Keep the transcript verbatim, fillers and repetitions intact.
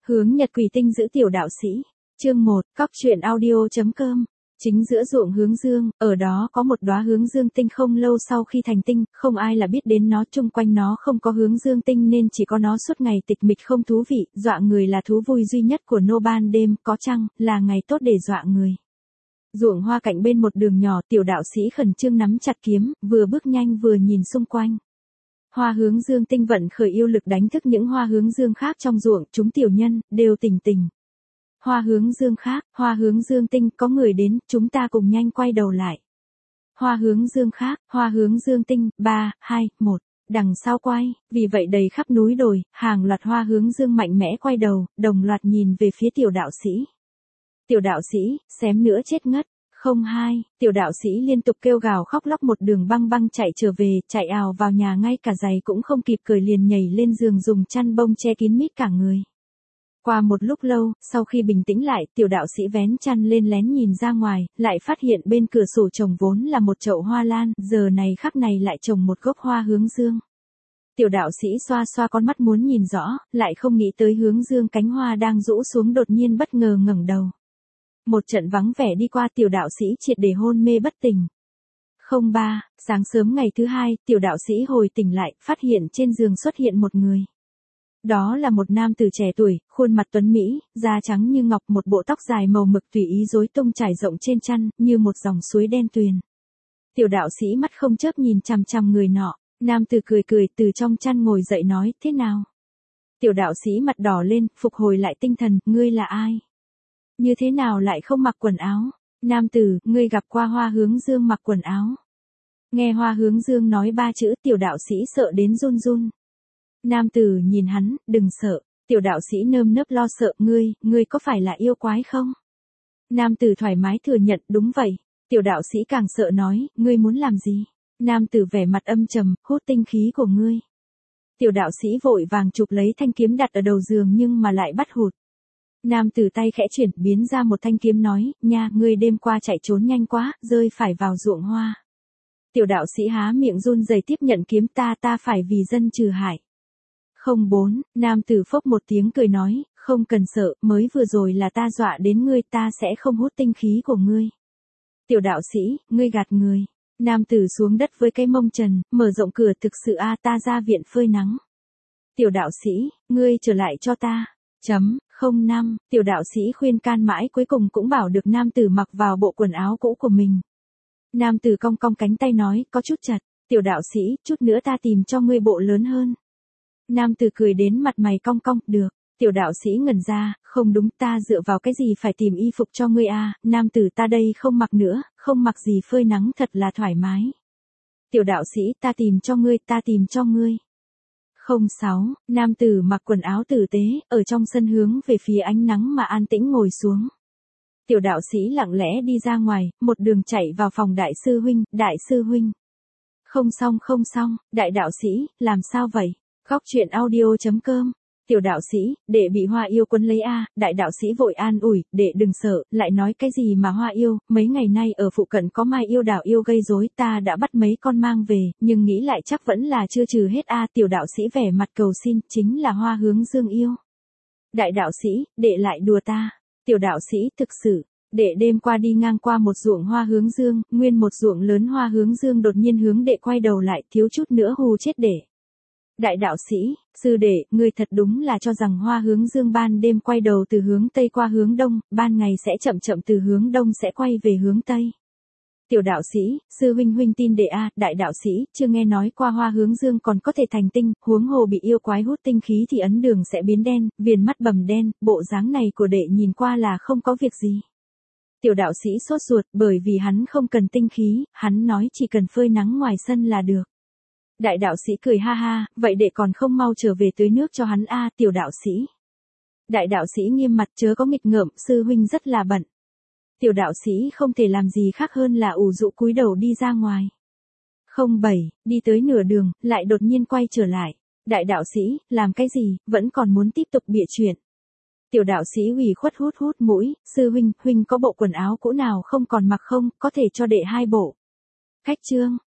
Hướng Nhật Quỷ Tinh giữ tiểu đạo sĩ. Chương một, cóc truyện audio.com. Chính giữa ruộng hướng dương, ở đó có một đóa hướng dương tinh không lâu sau khi thành tinh, không ai là biết đến nó, chung quanh nó không có hướng dương tinh nên chỉ có nó suốt ngày tịch mịch không thú vị, dọa người là thú vui duy nhất của nô ban đêm, có chăng là ngày tốt để dọa người. Ruộng hoa cạnh bên một đường nhỏ, tiểu đạo sĩ khẩn trương nắm chặt kiếm, vừa bước nhanh vừa nhìn xung quanh. Hoa hướng dương tinh vận khởi yêu lực đánh thức những hoa hướng dương khác trong ruộng, chúng tiểu nhân đều tỉnh tỉnh. Hoa hướng dương khác, hoa hướng dương tinh, có người đến, chúng ta cùng nhanh quay đầu lại. Hoa hướng dương khác, hoa hướng dương tinh, ba, hai, một, đằng sau quay, vì vậy đầy khắp núi đồi, hàng loạt hoa hướng dương mạnh mẽ quay đầu, đồng loạt nhìn về phía tiểu đạo sĩ. Tiểu đạo sĩ, xém nữa chết ngất. Không hai, tiểu đạo sĩ liên tục kêu gào khóc lóc một đường băng băng chạy trở về, chạy ào vào nhà ngay cả giày cũng không kịp cởi liền nhảy lên giường dùng chăn bông che kín mít cả người. Qua một lúc lâu, sau khi bình tĩnh lại, tiểu đạo sĩ vén chăn lên lén nhìn ra ngoài, lại phát hiện bên cửa sổ trồng vốn là một chậu hoa lan, giờ này khắc này lại trồng một gốc hoa hướng dương. Tiểu đạo sĩ xoa xoa con mắt muốn nhìn rõ, lại không nghĩ tới hướng dương cánh hoa đang rũ xuống đột nhiên bất ngờ ngẩng đầu. Một trận vắng vẻ đi qua, tiểu đạo sĩ triệt để hôn mê bất tỉnh. Không ba, sáng sớm ngày thứ hai, tiểu đạo sĩ hồi tỉnh lại, phát hiện trên giường xuất hiện một người. Đó là một nam tử trẻ tuổi, khuôn mặt tuấn mỹ, da trắng như ngọc, một bộ tóc dài màu mực tùy ý rối tung trải rộng trên chăn, như một dòng suối đen tuyền. Tiểu đạo sĩ mắt không chớp nhìn chằm chằm người nọ, nam tử cười cười từ trong chăn ngồi dậy nói, thế nào? Tiểu đạo sĩ mặt đỏ lên, phục hồi lại tinh thần, ngươi là ai? Như thế nào lại không mặc quần áo? Nam tử, ngươi gặp qua hoa hướng dương mặc quần áo. Nghe hoa hướng dương nói ba chữ, tiểu đạo sĩ sợ đến run run. Nam tử nhìn hắn, đừng sợ. Tiểu đạo sĩ nơm nớp lo sợ, ngươi, ngươi có phải là yêu quái không? Nam tử thoải mái thừa nhận, đúng vậy. Tiểu đạo sĩ càng sợ nói, ngươi muốn làm gì? Nam tử vẻ mặt âm trầm, hút tinh khí của ngươi. Tiểu đạo sĩ vội vàng chụp lấy thanh kiếm đặt ở đầu giường nhưng mà lại bắt hụt. Nam tử tay khẽ chuyển, biến ra một thanh kiếm nói, nha, ngươi đêm qua chạy trốn nhanh quá, rơi phải vào ruộng hoa. Tiểu đạo sĩ há miệng run rẩy tiếp nhận kiếm, ta ta phải vì dân trừ hại. Không bốn, nam tử phốc một tiếng cười nói, không cần sợ, mới vừa rồi là ta dọa đến ngươi, ta sẽ không hút tinh khí của ngươi. Tiểu đạo sĩ, ngươi gạt người. Nam tử xuống đất với cái mông trần, mở rộng cửa, thực sự a ta ra viện phơi nắng. Tiểu đạo sĩ, ngươi trở lại cho ta. Chấm, không năm, tiểu đạo sĩ khuyên can mãi cuối cùng cũng bảo được nam tử mặc vào bộ quần áo cũ của mình. Nam tử cong cong cánh tay nói, có chút chặt, tiểu đạo sĩ, chút nữa ta tìm cho ngươi bộ lớn hơn. Nam tử cười đến mặt mày cong cong, được. Tiểu đạo sĩ ngẩn ra, không đúng, ta dựa vào cái gì phải tìm y phục cho ngươi a? Nam tử, ta đây không mặc nữa, không mặc gì phơi nắng thật là thoải mái. Tiểu đạo sĩ, ta tìm cho ngươi, ta tìm cho ngươi. Không sáu, nam tử mặc quần áo tử tế, ở trong sân hướng về phía ánh nắng mà an tĩnh ngồi xuống. Tiểu đạo sĩ lặng lẽ đi ra ngoài, một đường chạy vào phòng đại sư huynh, đại sư huynh. Không xong không xong, đại đạo sĩ, làm sao vậy? Góc truyện audio.com. Tiểu đạo sĩ, đệ bị hoa yêu quấn lấy a. Đại đạo sĩ vội an ủi, đệ đừng sợ, lại nói cái gì mà hoa yêu, mấy ngày nay ở phụ cận có mai yêu đảo yêu gây rối, ta đã bắt mấy con mang về, nhưng nghĩ lại chắc vẫn là chưa trừ hết a. Tiểu đạo sĩ vẻ mặt cầu xin, chính là hoa hướng dương yêu. Đại đạo sĩ, đệ lại đùa ta. Tiểu đạo sĩ, thực sự, đệ đêm qua đi ngang qua một ruộng hoa hướng dương, nguyên một ruộng lớn hoa hướng dương, đột nhiên hướng đệ quay đầu lại, thiếu chút nữa hù chết đệ. Đại đạo sĩ, sư đệ, ngươi thật đúng là cho rằng hoa hướng dương ban đêm quay đầu từ hướng tây qua hướng đông, ban ngày sẽ chậm chậm từ hướng đông sẽ quay về hướng tây. Tiểu đạo sĩ, sư huynh huynh tin đệ a. Đại đạo sĩ, chưa nghe nói qua hoa hướng dương còn có thể thành tinh, huống hồ bị yêu quái hút tinh khí thì ấn đường sẽ biến đen, viền mắt bầm đen, bộ dáng này của đệ nhìn qua là không có việc gì. Tiểu đạo sĩ sốt ruột, bởi vì hắn không cần tinh khí, hắn nói chỉ cần phơi nắng ngoài sân là được. Đại đạo sĩ cười ha ha, vậy đệ còn không mau trở về tưới nước cho hắn a. Tiểu đạo sĩ. Đại đạo sĩ nghiêm mặt, chớ có nghịch ngợm, sư huynh rất là bận. Tiểu đạo sĩ không thể làm gì khác hơn là ủ rũ cúi đầu đi ra ngoài. Không bảy, đi tới nửa đường, lại đột nhiên quay trở lại. Đại đạo sĩ, làm cái gì, vẫn còn muốn tiếp tục bịa chuyện. Tiểu đạo sĩ ủy khuất hút hút mũi, sư huynh, huynh có bộ quần áo cũ nào không còn mặc không, có thể cho đệ hai bộ. Khách chương,